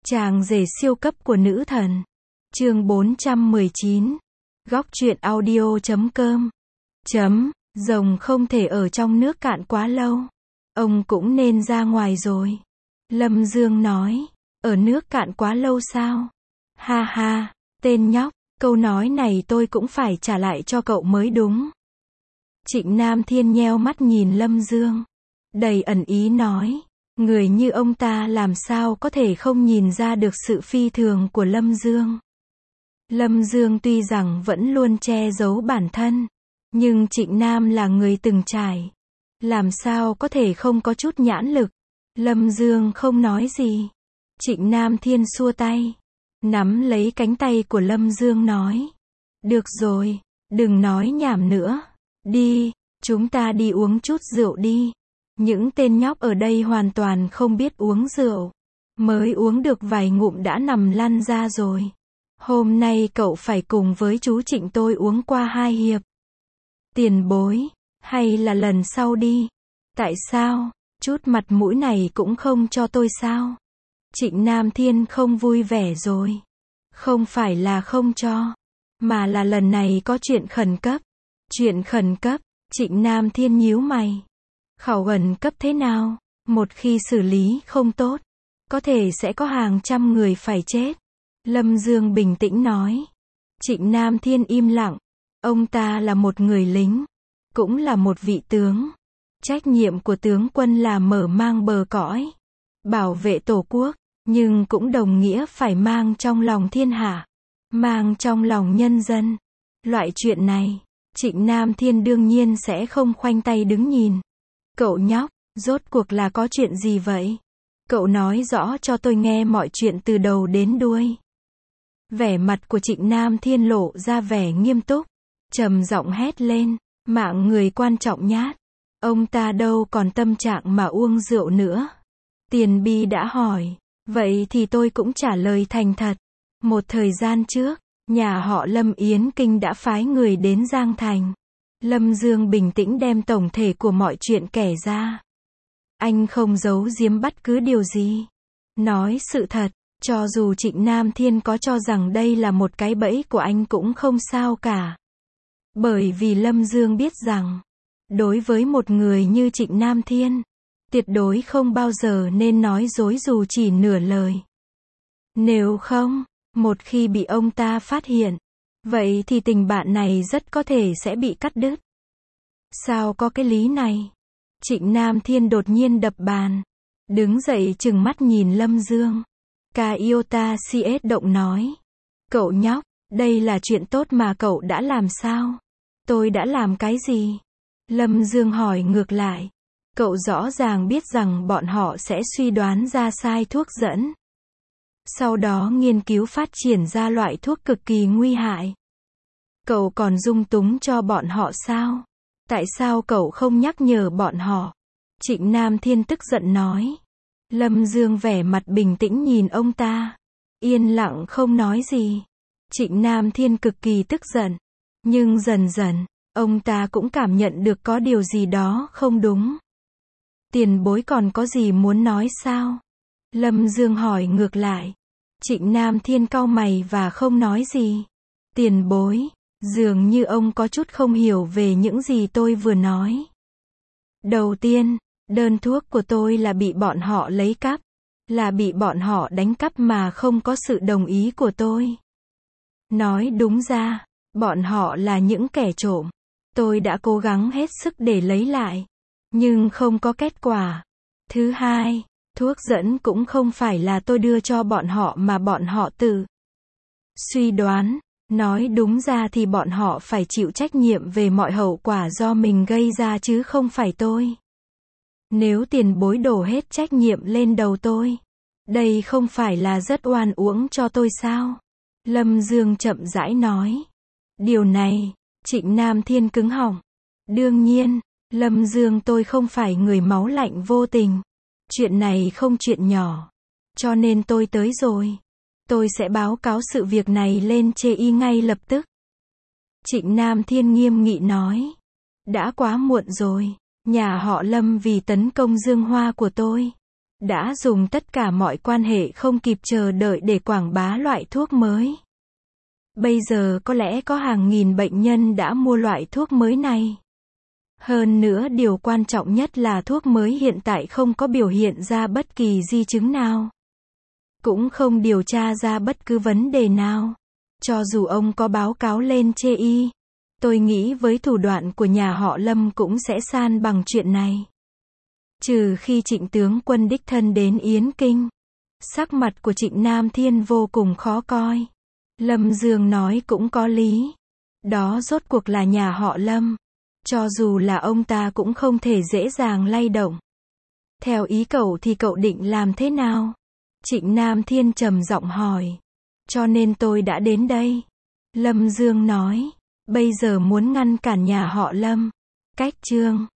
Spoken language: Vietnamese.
Chàng rể siêu cấp của nữ thần. Chương 419. Góc truyện audio.com. Rồng không thể ở trong nước cạn quá lâu. Ông cũng nên ra ngoài rồi. Lâm Dương nói. Ở nước cạn quá lâu sao? Ha ha, tên nhóc, câu nói này tôi cũng phải trả lại cho cậu mới đúng. Trịnh Nam Thiên nheo mắt nhìn Lâm Dương. Đầy ẩn ý nói. Người như ông ta làm sao có thể không nhìn ra được sự phi thường của Lâm Dương. Lâm Dương tuy rằng vẫn luôn che giấu bản thân, nhưng Trịnh Nam là người từng trải. Làm sao có thể không có chút nhãn lực. Lâm Dương không nói gì. Trịnh Nam Thiên xua tay, nắm lấy cánh tay của Lâm Dương nói. Được rồi, đừng nói nhảm nữa. Đi, chúng ta đi uống chút rượu đi. Những tên nhóc ở đây hoàn toàn không biết uống rượu. Mới uống được vài ngụm đã nằm lăn ra rồi. Hôm nay cậu phải cùng với chú Trịnh tôi uống qua 2 hiệp. Tiền bối, hay là lần sau đi. Tại sao, chút mặt mũi này cũng không cho tôi sao? Trịnh Nam Thiên không vui vẻ rồi. Không phải là không cho, mà là lần này có chuyện khẩn cấp. Chuyện khẩn cấp, Trịnh Nam Thiên nhíu mày. Khẩu khẩn cấp thế nào? Một khi xử lý không tốt, có thể sẽ có hàng trăm người phải chết. Lâm Dương bình tĩnh nói. Trịnh Nam Thiên im lặng. Ông ta là một người lính, cũng là một vị tướng. Trách nhiệm của tướng quân là mở mang bờ cõi, bảo vệ tổ quốc, nhưng cũng đồng nghĩa phải mang trong lòng thiên hạ, mang trong lòng nhân dân. Loại chuyện này, Trịnh Nam Thiên đương nhiên sẽ không khoanh tay đứng nhìn. Cậu nhóc, rốt cuộc là có chuyện gì vậy? Cậu nói rõ cho tôi nghe mọi chuyện từ đầu đến đuôi. Vẻ mặt của Trịnh Nam Thiên lộ ra vẻ nghiêm túc, trầm giọng hét lên, mạng người quan trọng nhát. Ông ta đâu còn tâm trạng mà uống rượu nữa. Tiền Bi đã hỏi, vậy thì tôi cũng trả lời thành thật. Một thời gian trước, nhà họ Lâm Yến Kinh đã phái người đến Giang Thành. Lâm Dương bình tĩnh đem tổng thể của mọi chuyện kể ra. Anh không giấu giếm bất cứ điều gì. Nói sự thật, cho dù Trịnh Nam Thiên có cho rằng đây là một cái bẫy của anh cũng không sao cả. Bởi vì Lâm Dương biết rằng, đối với một người như Trịnh Nam Thiên, tuyệt đối không bao giờ nên nói dối dù chỉ nửa lời. Nếu không, một khi bị ông ta phát hiện, vậy thì tình bạn này rất có thể sẽ bị cắt đứt. Sao có cái lý này? Trịnh Nam Thiên đột nhiên đập bàn, đứng dậy trừng mắt nhìn Lâm Dương. Kaiota CS động nói. Cậu nhóc, đây là chuyện tốt mà cậu đã làm sao? Tôi đã làm cái gì? Lâm Dương hỏi ngược lại. Cậu rõ ràng biết rằng bọn họ sẽ suy đoán ra sai thuốc dẫn. Sau đó nghiên cứu phát triển ra loại thuốc cực kỳ nguy hại. Cậu còn dung túng cho bọn họ sao? Tại sao cậu không nhắc nhở bọn họ? Trịnh Nam Thiên tức giận nói. Lâm Dương vẻ mặt bình tĩnh nhìn ông ta, yên lặng không nói gì. Trịnh Nam Thiên cực kỳ tức giận, nhưng dần dần, ông ta cũng cảm nhận được có điều gì đó không đúng. Tiền bối còn có gì muốn nói sao? Lâm Dương hỏi ngược lại. Trịnh Nam Thiên cau mày và không nói gì. Tiền bối, dường như ông có chút không hiểu về những gì tôi vừa nói. Đầu tiên, đơn thuốc của tôi là bị bọn họ lấy cắp, là bị bọn họ đánh cắp mà không có sự đồng ý của tôi. Nói đúng ra, bọn họ là những kẻ trộm. Tôi đã cố gắng hết sức để lấy lại, nhưng không có kết quả. Thứ hai, thuốc dẫn cũng không phải là tôi đưa cho bọn họ mà bọn họ tự suy đoán. Nói đúng ra thì bọn họ phải chịu trách nhiệm về mọi hậu quả do mình gây ra chứ không phải tôi. Nếu tiền bối đổ hết trách nhiệm lên đầu tôi, đây không phải là rất oan uổng cho tôi sao? Lâm Dương chậm rãi nói. Điều này, Trịnh Nam Thiên cứng họng. Đương nhiên, Lâm Dương tôi không phải người máu lạnh vô tình. Chuyện này không chuyện nhỏ. Cho nên tôi tới rồi. Tôi sẽ báo cáo sự việc này lên chê y ngay lập tức. Trịnh Nam Thiên nghiêm nghị nói. Đã quá muộn rồi. Nhà họ Lâm vì tấn công Dương Hoa của tôi, đã dùng tất cả mọi quan hệ không kịp chờ đợi để quảng bá loại thuốc mới. Bây giờ có lẽ có hàng nghìn bệnh nhân đã mua loại thuốc mới này. Hơn nữa điều quan trọng nhất là thuốc mới hiện tại không có biểu hiện ra bất kỳ di chứng nào. Cũng không điều tra ra bất cứ vấn đề nào. Cho dù ông có báo cáo lên chê y, tôi nghĩ với thủ đoạn của nhà họ Lâm cũng sẽ san bằng chuyện này. Trừ khi Trịnh tướng quân đích thân đến Yến Kinh. Sắc mặt của Trịnh Nam Thiên vô cùng khó coi. Lâm Dương nói cũng có lý. Đó rốt cuộc là nhà họ Lâm. Cho dù là ông ta cũng không thể dễ dàng lay động. Theo ý cậu thì cậu định làm thế nào? Trịnh Nam Thiên trầm giọng hỏi. Cho nên tôi đã đến đây. Lâm Dương nói. Bây giờ muốn ngăn cản nhà họ Lâm. Cách chương